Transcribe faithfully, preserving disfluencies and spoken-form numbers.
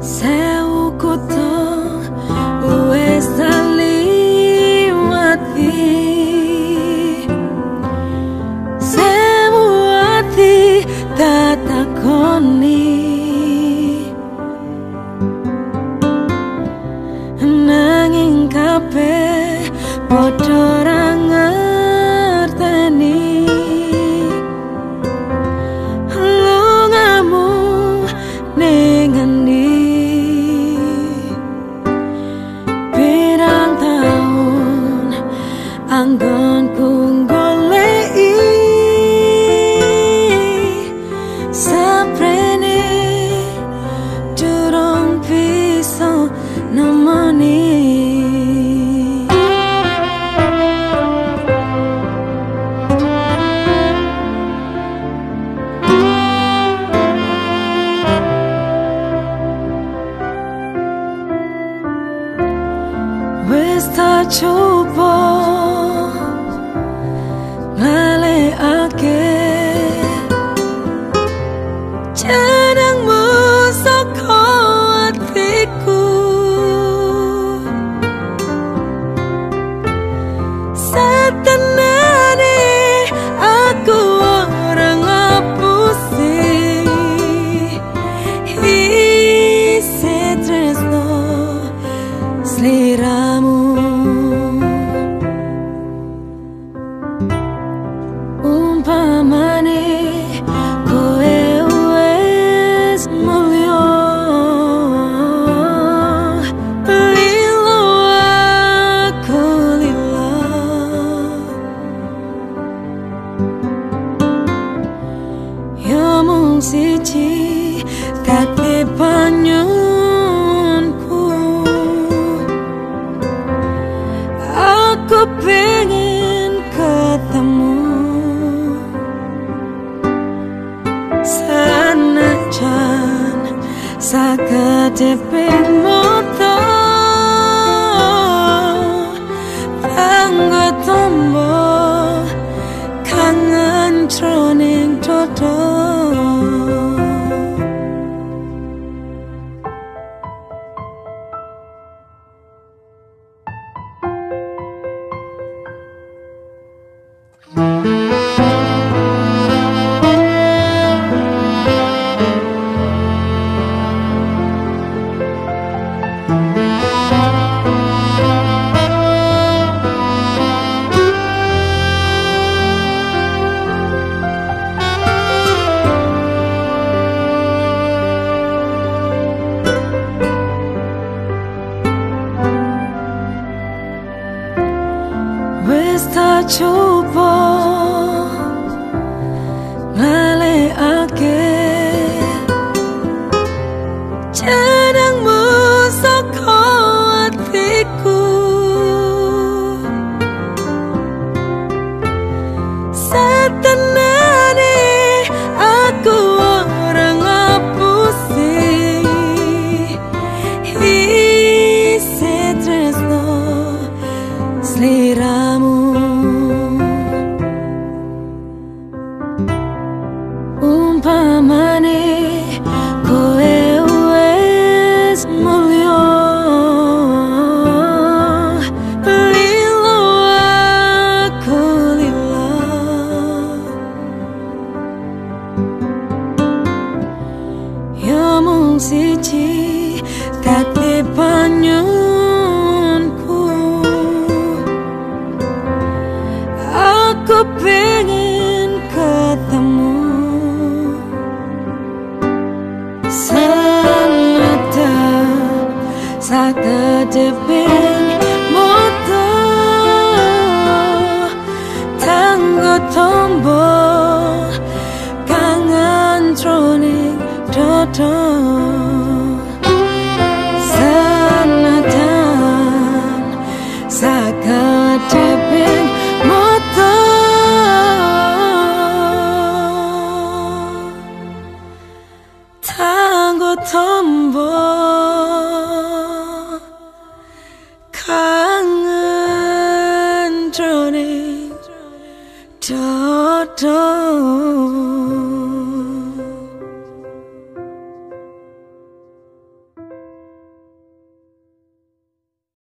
Sewu kutha wis taliwati, sewu ati tak takoni, nanging kabeh padha ra ngerteni lungamu ning endi. Pirang taun anggonku goleki saprene durung bisa nemoni. Wis tak coba ngalihake jenengmu saka atiku, satenane aku ora ngapusi isi tresno sliramu. Umpamane kowe wis mulya, lilo aku lilo, ya mung siji dadi panyunku. Aku pengen ketemu sanajan sakedepe moto tanggo tombo kangen jroning dodo. Wis tak coba ngalihake jenengmu saka atiku, satenane aku ora ngapusi isi tresno sliramu. Umpamane kowe wis mulya, lilo aku lilo, ya mung siji dadi panyunku. Aku pengen ketemu sanajan sakedepe moto tanggo tombo kangen jroning dodo. Sanajan sakedepe moto tanggo tombo kangen jroning dodo.